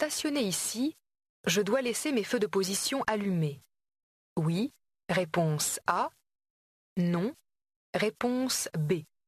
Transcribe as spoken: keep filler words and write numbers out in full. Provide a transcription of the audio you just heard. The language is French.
stationner ici, je dois laisser mes feux de position allumés. Oui, réponse A. Non, réponse B.